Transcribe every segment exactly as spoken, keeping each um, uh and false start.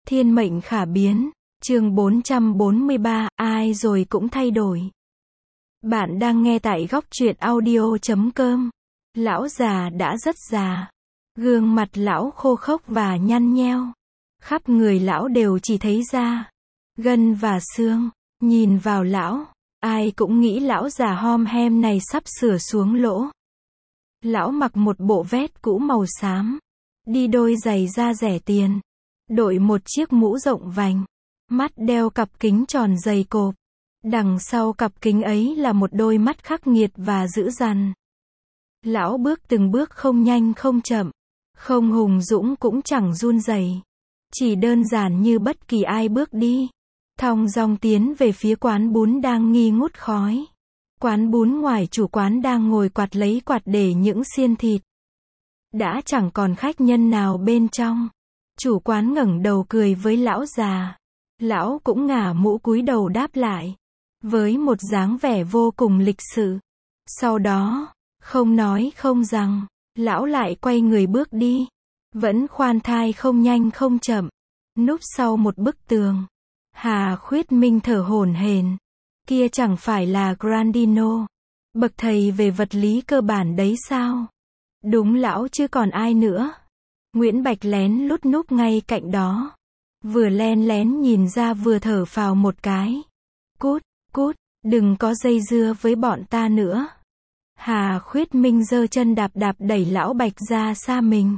Thiên mệnh khả biến, chương bốn trăm bốn mươi ba, ai rồi cũng thay đổi. Bạn đang nghe tại góc truyện audio chấm com. Lão già đã rất già. Gương mặt lão khô khốc và nhăn nheo. Khắp người lão đều chỉ thấy da, gân và xương. Nhìn vào lão, ai cũng nghĩ lão già hom hem này sắp sửa xuống lỗ. Lão mặc một bộ vest cũ màu xám, đi đôi giày da rẻ tiền, đội một chiếc mũ rộng vành, mắt đeo cặp kính tròn dày cộp. Đằng sau cặp kính ấy là một đôi mắt khắc nghiệt và dữ dằn. Lão bước từng bước không nhanh không chậm, không hùng dũng cũng chẳng run rẩy, chỉ đơn giản như bất kỳ ai bước đi, thong dong tiến về phía quán bún đang nghi ngút khói. Quán bún ngoài chủ quán đang ngồi quạt lấy quạt để những xiên thịt. Đã chẳng còn khách nhân nào bên trong. Chủ quán ngẩng đầu cười với lão già. Lão cũng ngả mũ cúi đầu đáp lại, với một dáng vẻ vô cùng lịch sự. Sau đó, không nói không rằng, lão lại quay người bước đi. Vẫn khoan thai không nhanh không chậm. Núp sau một bức tường. Hà Khuyết Minh thở hổn hển. Kia chẳng phải là Grandino, bậc thầy về vật lý cơ bản đấy sao? Đúng lão chứ còn ai nữa. Nguyễn Bạch lén lút núp ngay cạnh đó. Vừa len lén nhìn ra vừa thở phào một cái. Cút, cút, đừng có dây dưa với bọn ta nữa. Hà Khuyết Minh giơ chân đạp đạp đẩy lão Bạch ra xa mình.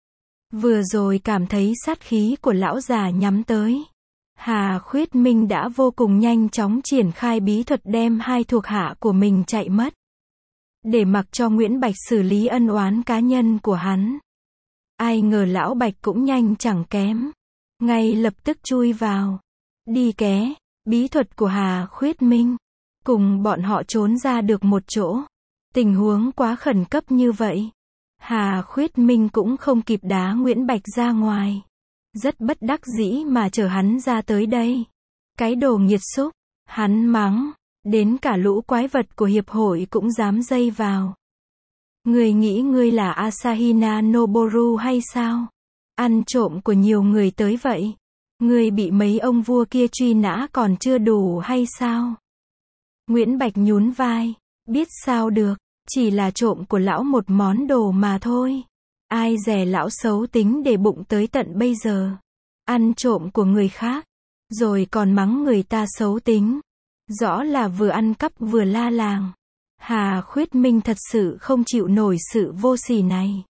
Vừa rồi cảm thấy sát khí của lão già nhắm tới. Hà Khuyết Minh đã vô cùng nhanh chóng triển khai bí thuật đem hai thuộc hạ của mình chạy mất. Để mặc cho Nguyễn Bạch xử lý ân oán cá nhân của hắn. Ai ngờ lão Bạch cũng nhanh chẳng kém. Ngay lập tức chui vào. Đi ké, bí thuật của Hà Khuyết Minh. Cùng bọn họ trốn ra được một chỗ. Tình huống quá khẩn cấp như vậy. Hà Khuyết Minh cũng không kịp đá Nguyễn Bạch ra ngoài. Rất bất đắc dĩ mà chở hắn ra tới đây. Cái đồ nghiệt xúc, hắn mắng, đến cả lũ quái vật của hiệp hội cũng dám dây vào. Ngươi nghĩ ngươi là Asahina Noboru hay sao? Ăn trộm của nhiều người tới vậy. Ngươi bị mấy ông vua kia truy nã còn chưa đủ hay sao? Nguyễn Bạch nhún vai, biết sao được, chỉ là trộm của lão một món đồ mà thôi. Ai dè lão xấu tính để bụng tới tận bây giờ. Ăn trộm của người khác, rồi còn mắng người ta xấu tính. Rõ là vừa ăn cắp vừa la làng. Hà Khuyết Minh thật sự không chịu nổi sự vô sỉ này.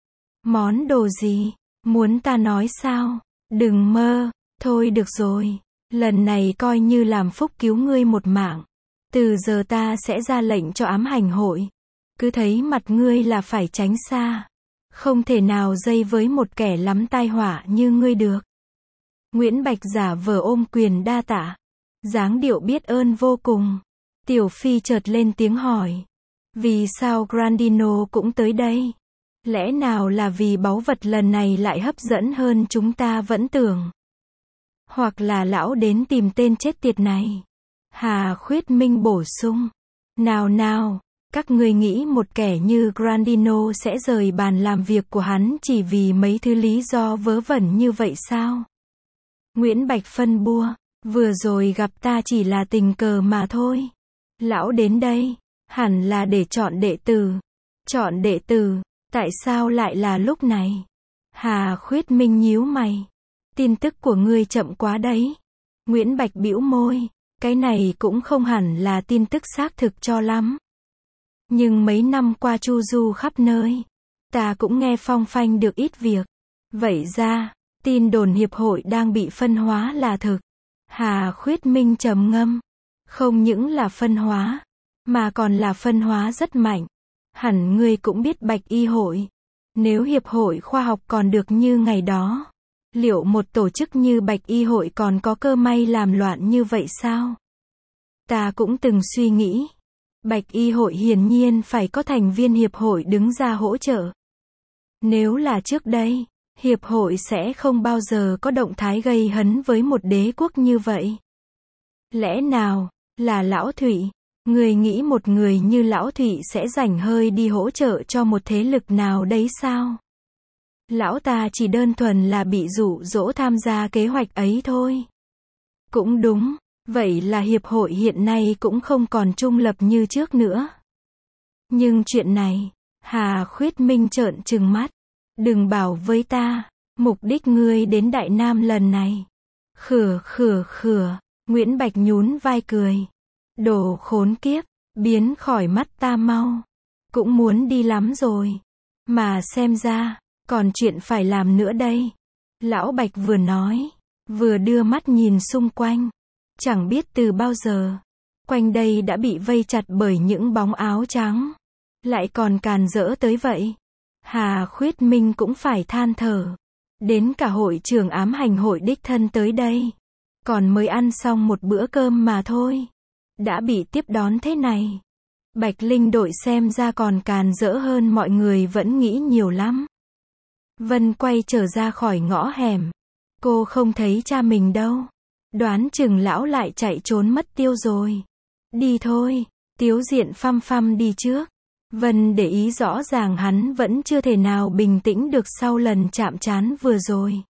Món đồ gì? Muốn ta nói sao? Đừng mơ. Thôi được rồi. Lần này coi như làm phúc cứu ngươi một mạng. Từ giờ ta sẽ ra lệnh cho ám hành hội. Cứ thấy mặt ngươi là phải tránh xa. Không thể nào dây với một kẻ lắm tai họa như ngươi được. Nguyễn Bạch giả vờ ôm quyền đa tạ. Dáng điệu biết ơn vô cùng. Tiểu Phi chợt lên tiếng hỏi. Vì sao Grandino cũng tới đây? Lẽ nào là vì báu vật lần này lại hấp dẫn hơn chúng ta vẫn tưởng? Hoặc là lão đến tìm tên chết tiệt này? Hà Khuyết Minh bổ sung. Nào nào. Các ngươi nghĩ một kẻ như Grandino sẽ rời bàn làm việc của hắn chỉ vì mấy thứ lý do vớ vẩn như vậy sao? Nguyễn Bạch phân bua, vừa rồi gặp ta chỉ là tình cờ mà thôi. Lão đến đây, hẳn là để chọn đệ tử. Chọn đệ tử, tại sao lại là lúc này? Hà Khuyết Minh nhíu mày. Tin tức của ngươi chậm quá đấy. Nguyễn Bạch bĩu môi, cái này cũng không hẳn là tin tức xác thực cho lắm. Nhưng mấy năm qua chu du khắp nơi, ta cũng nghe phong phanh được ít việc. Vậy ra, tin đồn hiệp hội đang bị phân hóa là thực. Hà Khuyết Minh trầm ngâm. Không những là phân hóa, mà còn là phân hóa rất mạnh. Hẳn ngươi cũng biết Bạch Y hội. Nếu hiệp hội khoa học còn được như ngày đó, liệu một tổ chức như Bạch Y hội còn có cơ may làm loạn như vậy sao? Ta cũng từng suy nghĩ. Bạch Y hội hiển nhiên phải có thành viên hiệp hội đứng ra hỗ trợ. Nếu là trước đây, hiệp hội sẽ không bao giờ có động thái gây hấn với một đế quốc như vậy. Lẽ nào, là Lão Thụy? Người nghĩ một người như Lão Thụy sẽ rảnh hơi đi hỗ trợ cho một thế lực nào đấy sao? Lão ta chỉ đơn thuần là bị dụ dỗ tham gia kế hoạch ấy thôi. Cũng đúng, vậy là hiệp hội hiện nay cũng không còn trung lập như trước nữa. Nhưng chuyện này, Hà Khuyết Minh trợn trừng mắt. Đừng bảo với ta, mục đích ngươi đến Đại Nam lần này. Khửa khửa khửa, Nguyễn Bạch nhún vai cười. Đồ khốn kiếp, biến khỏi mắt ta mau. Cũng muốn đi lắm rồi. Mà xem ra, còn chuyện phải làm nữa đây. Lão Bạch vừa nói, vừa đưa mắt nhìn xung quanh. Chẳng biết từ bao giờ, quanh đây đã bị vây chặt bởi những bóng áo trắng. Lại còn càn rỡ tới vậy. Hà Khuyết Minh cũng phải than thở. Đến cả hội trưởng ám hành hội đích thân tới đây. Còn mới ăn xong một bữa cơm mà thôi. Đã bị tiếp đón thế này. Bạch Linh đội xem ra còn càn rỡ hơn mọi người vẫn nghĩ nhiều lắm. Vân quay trở ra khỏi ngõ hẻm. Cô không thấy cha mình đâu. Đoán chừng lão lại chạy trốn mất tiêu rồi. Đi thôi, Tiếu Diện phăm phăm đi trước. Vân để ý rõ ràng hắn vẫn chưa thể nào bình tĩnh được sau lần chạm trán vừa rồi.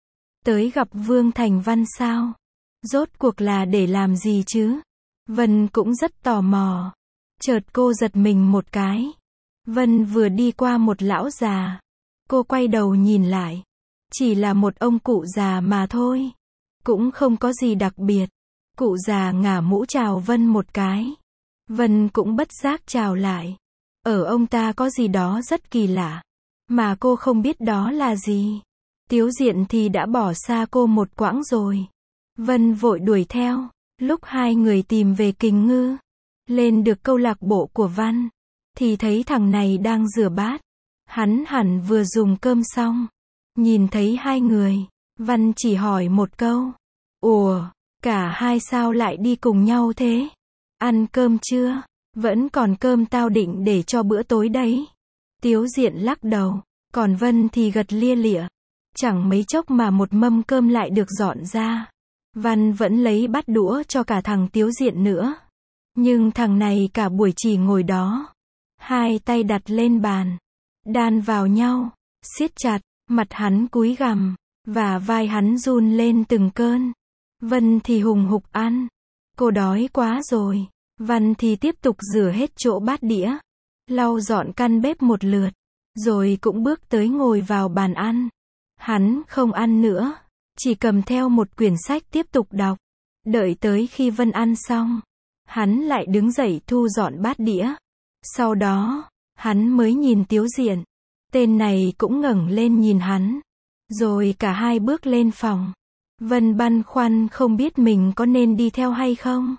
Tới gặp Vương Thành Văn sao? Rốt cuộc là để làm gì chứ? Vân cũng rất tò mò. Chợt cô giật mình một cái. Vân vừa đi qua một lão già. Cô quay đầu nhìn lại. Chỉ là một ông cụ già mà thôi. Cũng không có gì đặc biệt. Cụ già ngả mũ chào Vân một cái. Vân cũng bất giác chào lại. Ở ông ta có gì đó rất kỳ lạ. Mà cô không biết đó là gì. Tiếu Diện thì đã bỏ xa cô một quãng rồi. Vân vội đuổi theo. Lúc hai người tìm về Kình Ngư. Lên được câu lạc bộ của Văn. Thì thấy thằng này đang rửa bát. Hắn hẳn vừa dùng cơm xong. Nhìn thấy hai người. Văn chỉ hỏi một câu. Ủa, cả hai sao lại đi cùng nhau thế? Ăn cơm chưa? Vẫn còn cơm tao định để cho bữa tối đấy. Tiếu Diện lắc đầu. Còn Vân thì gật lia lịa. Chẳng mấy chốc mà một mâm cơm lại được dọn ra. Văn vẫn lấy bát đũa cho cả thằng Tiếu Diện nữa. Nhưng thằng này cả buổi chỉ ngồi đó. Hai tay đặt lên bàn. Đan vào nhau. Siết chặt. Mặt hắn cúi gằm. Và vai hắn run lên từng cơn. Vân thì hùng hục ăn. Cô đói quá rồi. Văn thì tiếp tục rửa hết chỗ bát đĩa. Lau dọn căn bếp một lượt. Rồi cũng bước tới ngồi vào bàn ăn. Hắn không ăn nữa. Chỉ cầm theo một quyển sách tiếp tục đọc. Đợi tới khi Vân ăn xong. Hắn lại đứng dậy thu dọn bát đĩa. Sau đó, hắn mới nhìn Tiếu Diện. Tên này cũng ngẩng lên nhìn hắn. Rồi cả hai bước lên phòng. Vân băn khoăn không biết mình có nên đi theo hay không.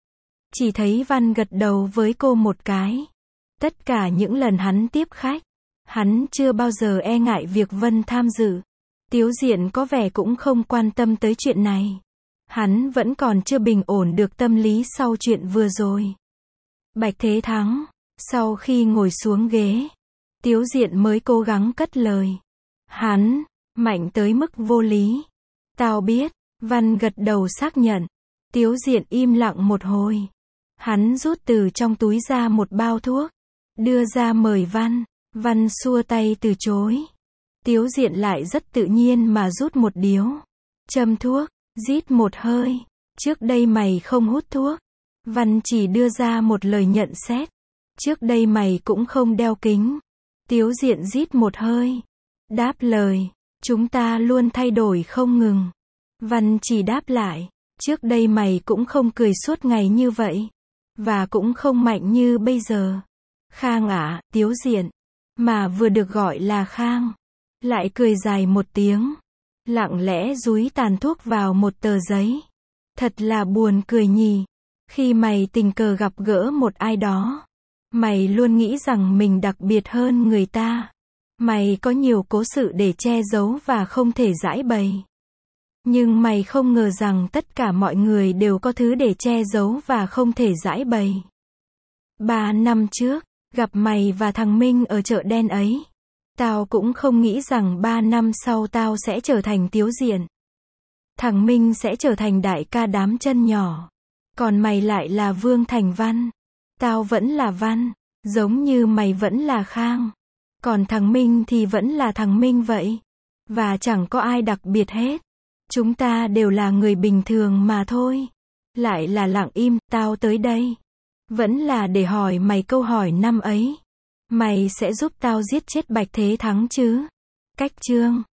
Chỉ thấy Văn gật đầu với cô một cái. Tất cả những lần hắn tiếp khách, hắn chưa bao giờ e ngại việc Vân tham dự. Tiếu Diện có vẻ cũng không quan tâm tới chuyện này. Hắn vẫn còn chưa bình ổn được tâm lý sau chuyện vừa rồi. Bạch Thế Thắng, sau khi ngồi xuống ghế, Tiếu Diện mới cố gắng cất lời. Hắn, mạnh tới mức vô lý. Tao biết, Văn gật đầu xác nhận. Tiếu Diện im lặng một hồi. Hắn rút từ trong túi ra một bao thuốc. Đưa ra mời Văn. Văn xua tay từ chối. Tiếu Diện lại rất tự nhiên mà rút một điếu. Châm thuốc, rít một hơi. Trước đây mày không hút thuốc. Văn chỉ đưa ra một lời nhận xét. Trước đây mày cũng không đeo kính. Tiếu Diện rít một hơi. Đáp lời. Chúng ta luôn thay đổi không ngừng. Văn chỉ đáp lại. Trước đây mày cũng không cười suốt ngày như vậy. Và cũng không mạnh như bây giờ. Khang ạ, Tiếu Diện. Mà vừa được gọi là Khang. Lại cười dài một tiếng. Lặng lẽ dúi tàn thuốc vào một tờ giấy. Thật là buồn cười nhỉ. Khi mày tình cờ gặp gỡ một ai đó. Mày luôn nghĩ rằng mình đặc biệt hơn người ta. Mày có nhiều cố sự để che giấu và không thể giải bày. Nhưng mày không ngờ rằng tất cả mọi người đều có thứ để che giấu và không thể giải bày. Ba năm trước, gặp mày và thằng Minh ở chợ đen ấy. Tao cũng không nghĩ rằng ba năm sau tao sẽ trở thành Tiếu Diện. Thằng Minh sẽ trở thành đại ca đám chân nhỏ. Còn mày lại là Vương Thành Văn. Tao vẫn là Văn. Giống như mày vẫn là Khang. Còn thằng Minh thì vẫn là thằng Minh vậy. Và chẳng có ai đặc biệt hết. Chúng ta đều là người bình thường mà thôi. Lại là lặng im, tao tới đây. Vẫn là để hỏi mày câu hỏi năm ấy. Mày sẽ giúp tao giết chết Bạch Thế Thắng chứ? Cách chương